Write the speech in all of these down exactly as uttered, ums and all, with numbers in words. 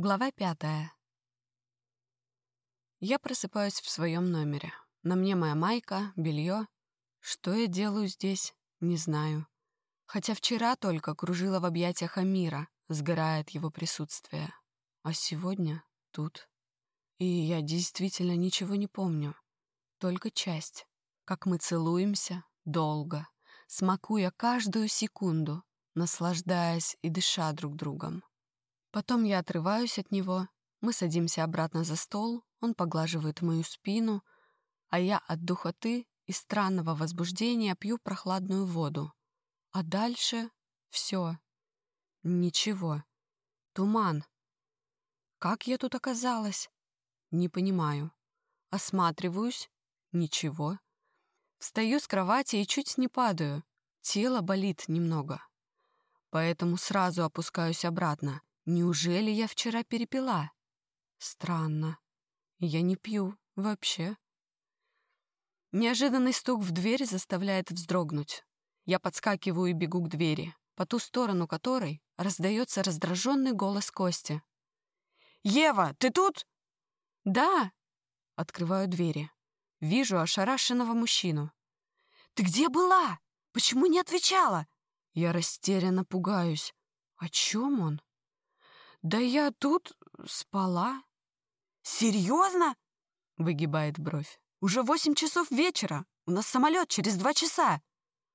Глава пятая. Я просыпаюсь в своем номере. На мне моя майка, белье. Что я делаю здесь, не знаю. Хотя вчера только кружила в объятиях Амира, сгорая от его присутствия. А сегодня тут. И я действительно ничего не помню. Только часть. Как мы целуемся долго, смакуя каждую секунду, наслаждаясь и дыша друг другом. Потом я отрываюсь от него, мы садимся обратно за стол, он поглаживает мою спину, а я от духоты и странного возбуждения пью прохладную воду. А дальше все. Ничего. Туман. Как я тут оказалась? Не понимаю. Осматриваюсь. Ничего. Встаю с кровати и чуть не падаю. Тело болит немного. Поэтому сразу опускаюсь обратно. Неужели я вчера перепила? Странно. Я не пью вообще. Неожиданный стук в дверь заставляет вздрогнуть. Я подскакиваю и бегу к двери, по ту сторону которой раздается раздраженный голос Кости. «Ева, ты тут?» «Да!» Открываю двери. Вижу ошарашенного мужчину. «Ты где была? Почему не отвечала?» Я растерянно пугаюсь. О чем он? «Да я тут спала». «Серьезно?» — выгибает бровь. «Уже восемь часов вечера. У нас самолет через два часа».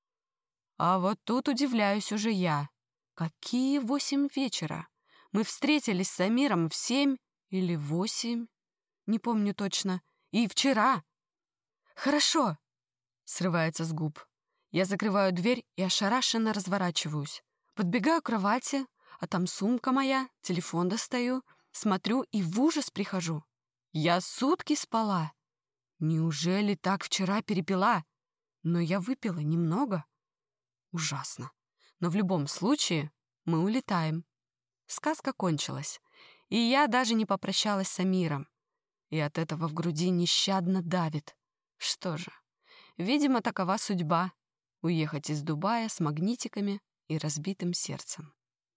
А вот тут удивляюсь уже я. Какие восемь вечера? Мы встретились с Амиром в семь или восемь? Не помню точно. И вчера. «Хорошо», — срывается с губ. Я закрываю дверь и ошарашенно разворачиваюсь. Подбегаю к кровати, а там сумка моя, телефон достаю, смотрю и в ужас прихожу. Я сутки спала. Неужели так вчера перепила? Но я выпила немного. Ужасно. Но в любом случае мы улетаем. Сказка кончилась. И я даже не попрощалась с Амиром. И от этого в груди нещадно давит. Что же, видимо, такова судьба — уехать из Дубая с магнитиками и разбитым сердцем.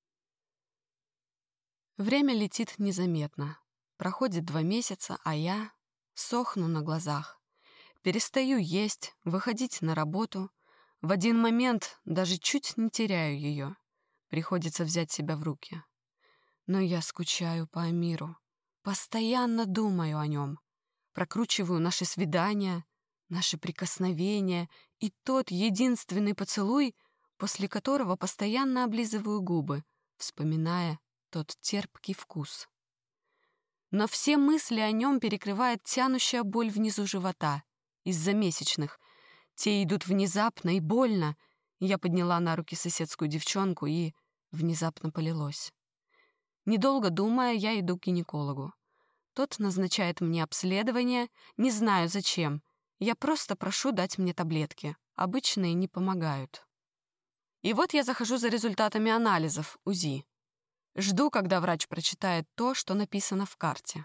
Время летит незаметно. Проходит два месяца, а я сохну на глазах. Перестаю есть, выходить на работу. В один момент даже чуть не теряю ее. Приходится взять себя в руки. Но я скучаю по Амиру. Постоянно думаю о нем. Прокручиваю наши свидания, наши прикосновения и тот единственный поцелуй, после которого постоянно облизываю губы, вспоминая тот терпкий вкус. Но все мысли о нем перекрывает тянущая боль внизу живота из-за месячных. Те идут внезапно и больно. Я подняла на руки соседскую девчонку, и внезапно полилось. Недолго думая, я иду к гинекологу. Тот назначает мне обследование, не знаю зачем. Я просто прошу дать мне таблетки. Обычные не помогают. И вот я захожу за результатами анализов УЗИ. Жду, когда врач прочитает то, что написано в карте.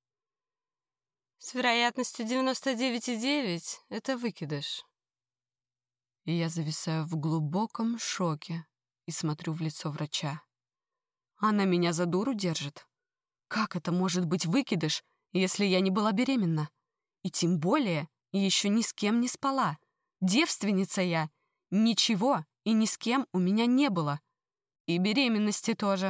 С вероятностью девяносто девять и девять это выкидыш. И я зависаю в глубоком шоке и смотрю в лицо врача. Она меня за дуру держит. Как это может быть выкидыш, если я не была беременна? И тем более еще ни с кем не спала. Девственница я. Ничего и ни с кем у меня не было. И беременности тоже.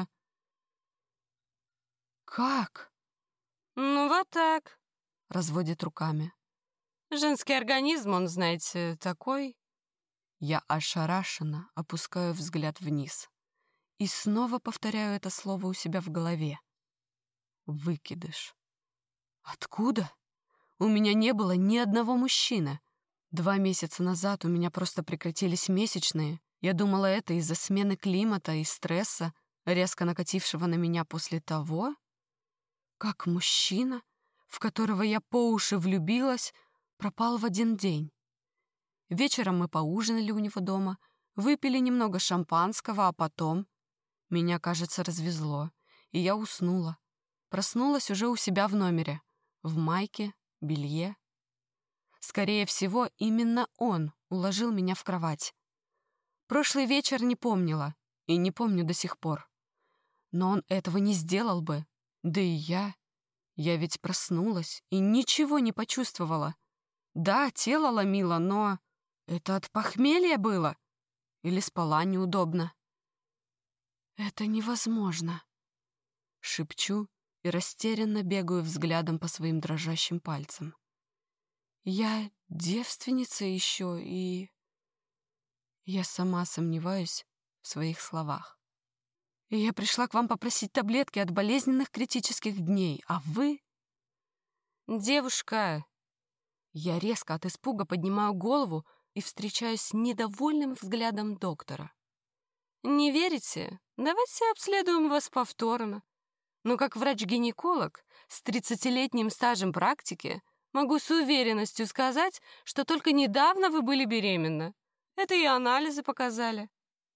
«Как?» «Ну, вот так», — разводит руками. «Женский организм, он, знаете, такой». Я ошарашенно опускаю взгляд вниз и снова повторяю это слово у себя в голове. Выкидыш. Откуда? У меня не было ни одного мужчины. Два месяца назад у меня просто прекратились месячные. Я думала, это из-за смены климата и стресса, резко накатившего на меня после того, как мужчина, в которого я по уши влюбилась, пропал в один день. Вечером мы поужинали у него дома, выпили немного шампанского, а потом меня, кажется, развезло, и я уснула. Проснулась уже у себя в номере, в майке, белье. Скорее всего, именно он уложил меня в кровать. Прошлый вечер не помнила, и не помню до сих пор. Но он этого не сделал бы, Да и я. Я ведь проснулась и ничего не почувствовала. Да, тело ломило, но это от похмелья было? Или спала неудобно? Это невозможно. Шепчу и растерянно бегаю взглядом по своим дрожащим пальцам. Я девственница еще, и... Я сама сомневаюсь в своих словах. И я пришла к вам попросить таблетки от болезненных критических дней, а вы... Девушка! Я резко от испуга поднимаю голову и встречаюсь с недовольным взглядом доктора. Не верите? Давайте обследуем вас повторно. Но как врач-гинеколог с тридцатилетним стажем практики могу с уверенностью сказать, что только недавно вы были беременны. Это и анализы показали.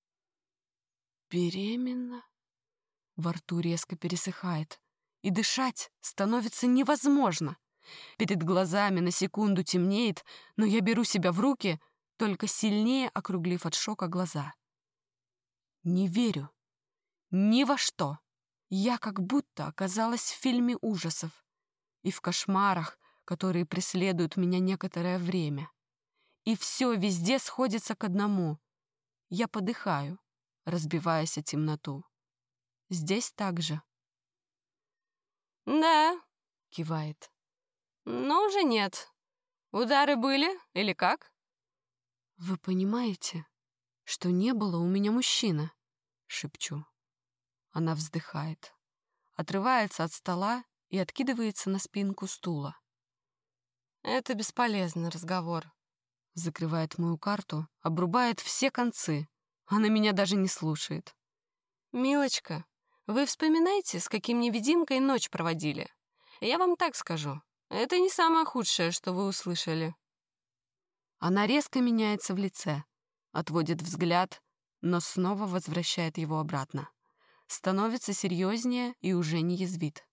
Беременна? Во рту резко пересыхает, и дышать становится невозможно. Перед глазами на секунду темнеет, но я беру себя в руки, только сильнее округлив от шока глаза. Не верю. Ни во что. Я как будто оказалась в фильме ужасов и в кошмарах, которые преследуют меня некоторое время. И все везде сходится к одному. Я подыхаю, разбиваясь о темноту. Здесь так же. «Да», — кивает. «Но уже нет. Удары были или как?» «Вы понимаете, что не было у меня мужчины?» — шепчу. Она вздыхает, отрывается от стола и откидывается на спинку стула. «Это бесполезный разговор». Закрывает мою карту, обрубает все концы. Она меня даже не слушает. «Милочка, вы вспоминайте, с каким невидимкой ночь проводили. Я вам так скажу, это не самое худшее, что вы услышали». Она резко меняется в лице, отводит взгляд, но снова возвращает его обратно. Становится серьезнее и уже не язвит.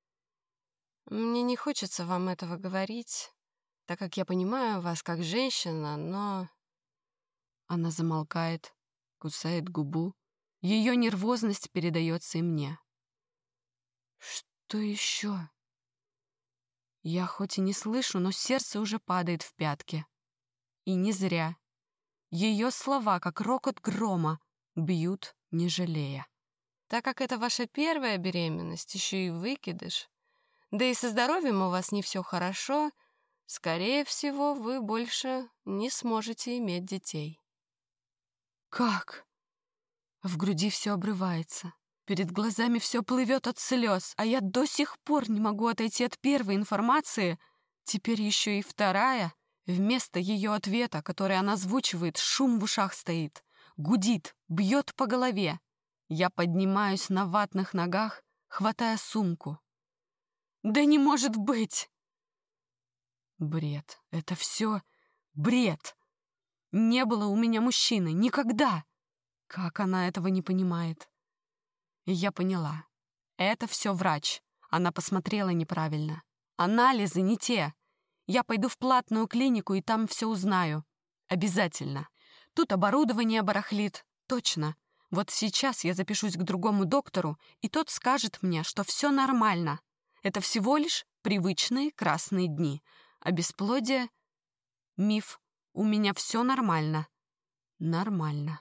«Мне не хочется вам этого говорить, так как я понимаю вас как женщина, но...» Она замолкает, кусает губу. Ее нервозность передается и мне. «Что еще?» Я хоть и не слышу, но сердце уже падает в пятки. И не зря. Ее слова, как рокот грома, бьют, не жалея. «Так как это ваша первая беременность, еще и выкидыш, да и со здоровьем у вас не все хорошо, скорее всего, вы больше не сможете иметь детей». «Как?» В груди все обрывается. Перед глазами все плывет от слез, а я до сих пор не могу отойти от первой информации. Теперь еще и вторая. Вместо ее ответа, который она озвучивает, шум в ушах стоит. Гудит, бьет по голове. Я поднимаюсь на ватных ногах, хватая сумку. «Да не может быть!» Бред. Это все бред. Не было у меня мужчины. Никогда. Как она этого не понимает? И я поняла. Это все врач. Она посмотрела неправильно. Анализы не те. Я пойду в платную клинику и там все узнаю. Обязательно. Тут оборудование барахлит. Точно. Вот сейчас я запишусь к другому доктору, и тот скажет мне, что все нормально. Это всего лишь привычные красные дни. А бесплодие — миф. У меня все нормально. Нормально.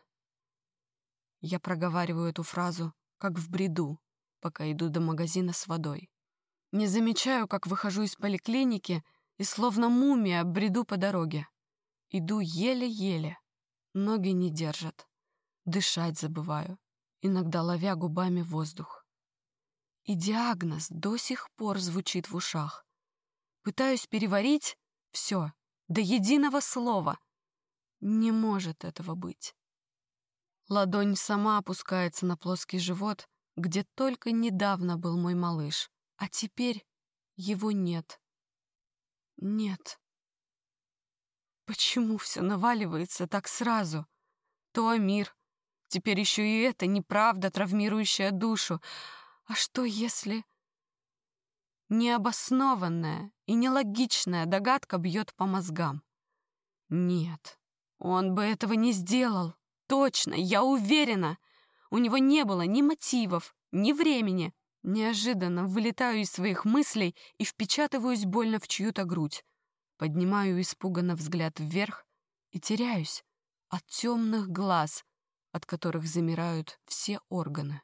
Я проговариваю эту фразу, как в бреду, пока иду до магазина с водой. Не замечаю, как выхожу из поликлиники и словно мумия бреду по дороге. Иду еле-еле. Ноги не держат. Дышать забываю, иногда ловя губами воздух. И диагноз до сих пор звучит в ушах. Пытаюсь переварить все, до единого слова. Не может этого быть. Ладонь сама опускается на плоский живот, где только недавно был мой малыш, а теперь его нет. Нет. Почему все наваливается так сразу? То Амир, теперь еще и это неправда, травмирующая душу. А что если... Необоснованная и нелогичная догадка бьет по мозгам. Нет, он бы этого не сделал. Точно, я уверена. У него не было ни мотивов, ни времени, Неожиданно вылетаю из своих мыслей и впечатываюсь больно в чью-то грудь. Поднимаю испуганно взгляд вверх и теряюсь от темных глаз, от которых замирают все органы.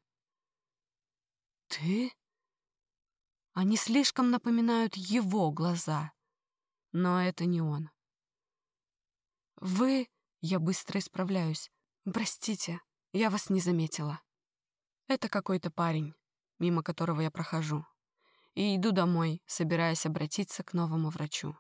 «Ты?» Они слишком напоминают его глаза, но это не он. «Вы...» Я быстро исправляюсь. «Простите, я вас не заметила». Это какой-то парень, мимо которого я прохожу, и иду домой, собираясь обратиться к новому врачу.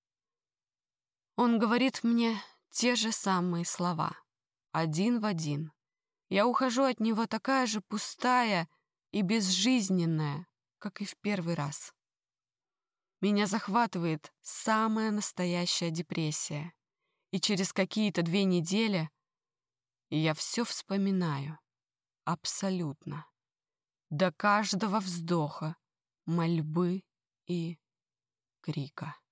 Он говорит мне те же самые слова, один в один. Я ухожу от него такая же пустая и безжизненная, как и в первый раз. Меня захватывает самая настоящая депрессия, и через какие-то две недели я все вспоминаю, абсолютно, до каждого вздоха, мольбы и крика.